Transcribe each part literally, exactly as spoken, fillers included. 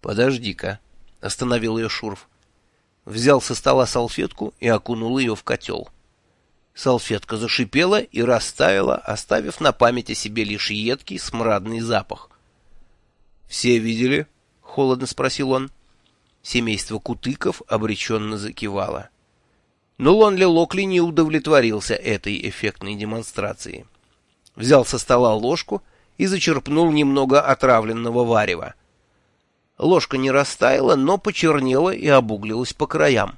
«Подожди-ка», — остановил ее Шурф. Взял со стола салфетку и окунул ее в котел. Салфетка зашипела и растаяла, оставив на память о себе лишь едкий смрадный запах. «Все видели?» — холодно спросил он. Семейство Кутыков обреченно закивало. Но Лонли Локли не удовлетворился этой эффектной демонстрацией. Взял со стола ложку и зачерпнул немного отравленного варева. Ложка не растаяла, но почернела и обуглилась по краям.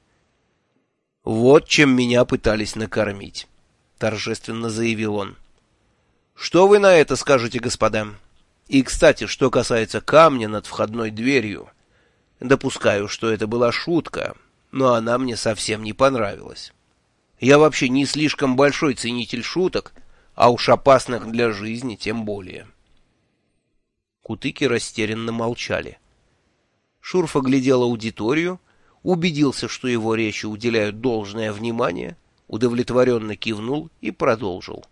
«Вот чем меня пытались накормить», — торжественно заявил он. «Что вы на это скажете, господа? И, кстати, что касается камня над входной дверью, допускаю, что это была шутка, но она мне совсем не понравилась. Я вообще не слишком большой ценитель шуток, а уж опасных для жизни тем более». Кутыки растерянно молчали. Шурф оглядел аудиторию, убедился, что его речи уделяют должное внимание, удовлетворенно кивнул и продолжил.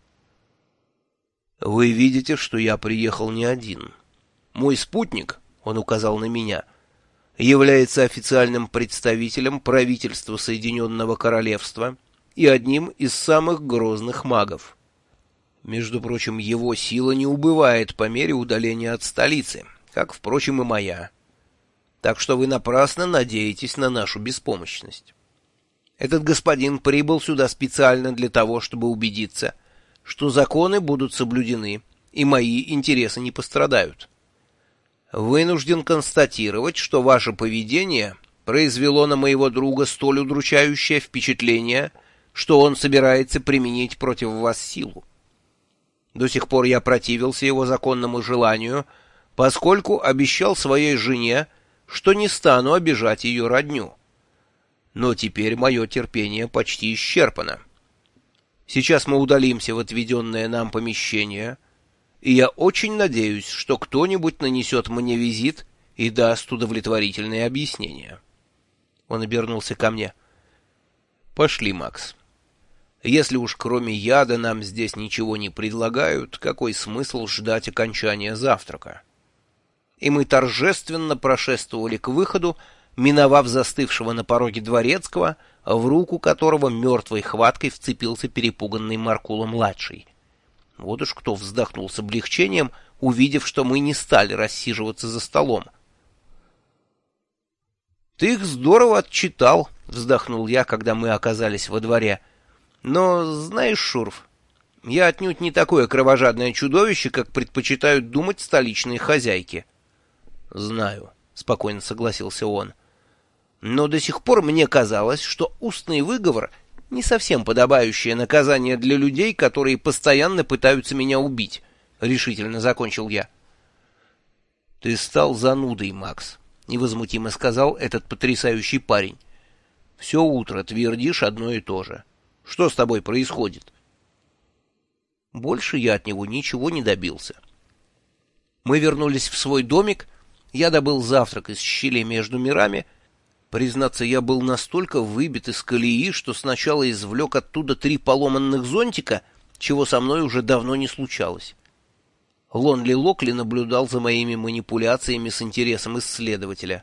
«Вы видите, что я приехал не один. Мой спутник, — он указал на меня, — является официальным представителем правительства Соединенного Королевства и одним из самых грозных магов. Между прочим, его сила не убывает по мере удаления от столицы, как, впрочем, и моя. Так что вы напрасно надеетесь на нашу беспомощность. Этот господин прибыл сюда специально для того, чтобы убедиться, что законы будут соблюдены и мои интересы не пострадают. Вынужден констатировать, что ваше поведение произвело на моего друга столь удручающее впечатление, что он собирается применить против вас силу. До сих пор я противился его законному желанию, поскольку обещал своей жене, что не стану обижать ее родню. Но теперь мое терпение почти исчерпано. Сейчас мы удалимся в отведенное нам помещение, и я очень надеюсь, что кто-нибудь нанесет мне визит и даст удовлетворительные объяснения». Он обернулся ко мне. «Пошли, Макс. Если уж кроме яда нам здесь ничего не предлагают, какой смысл ждать окончания завтрака?» И мы торжественно прошествовали к выходу, миновав застывшего на пороге дворецкого, в руку которого мертвой хваткой вцепился перепуганный Маркула-младший. Вот уж кто вздохнул с облегчением, увидев, что мы не стали рассиживаться за столом. «Ты их здорово отчитал», — вздохнул я, когда мы оказались во дворе. «Но, знаешь, Шурф, я отнюдь не такое кровожадное чудовище, как предпочитают думать столичные хозяйки». «Знаю», — спокойно согласился он. «Но до сих пор мне казалось, что устный выговор — не совсем подобающее наказание для людей, которые постоянно пытаются меня убить», — решительно закончил я. «Ты стал занудой, Макс», — невозмутимо сказал этот потрясающий парень. «Все утро твердишь одно и то же. Что с тобой происходит?» Больше я от него ничего не добился. Мы вернулись в свой домик, я добыл завтрак из щели между мирами. Признаться, я был настолько выбит из колеи, что сначала извлек оттуда три поломанных зонтика, чего со мной уже давно не случалось. Лонли Локли наблюдал за моими манипуляциями с интересом исследователя.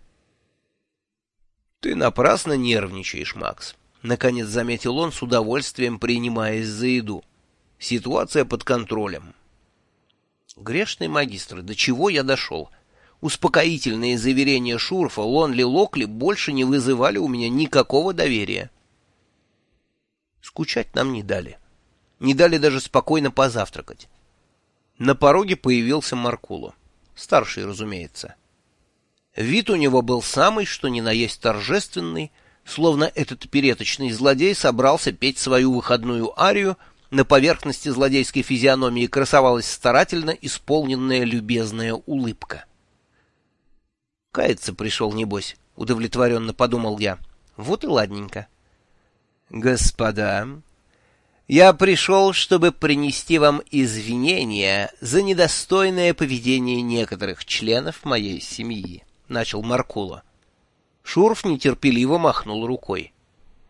«Ты напрасно нервничаешь, Макс», — наконец заметил он, с удовольствием принимаясь за еду. «Ситуация под контролем». Грешный магистр, до чего я дошел? Успокоительные заверения Шурфа Лонли Локли больше не вызывали у меня никакого доверия. Скучать нам не дали. Не дали даже спокойно позавтракать. На пороге появился Маркуло. Старший, разумеется. Вид у него был самый, что ни на есть торжественный, словно этот переточный злодей собрался петь свою выходную арию. На поверхности злодейской физиономии красовалась старательно исполненная любезная улыбка. «Каяться пришел, небось», — удовлетворенно подумал я. «Вот и ладненько». «Господа, я пришел, чтобы принести вам извинения за недостойное поведение некоторых членов моей семьи», — начал Маркуло. Шурф нетерпеливо махнул рукой.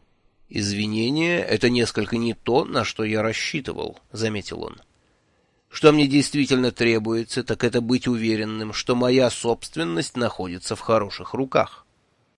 «Извинения — это несколько не то, на что я рассчитывал», — заметил он. Что мне действительно требуется, так это быть уверенным, что моя собственность находится в хороших руках.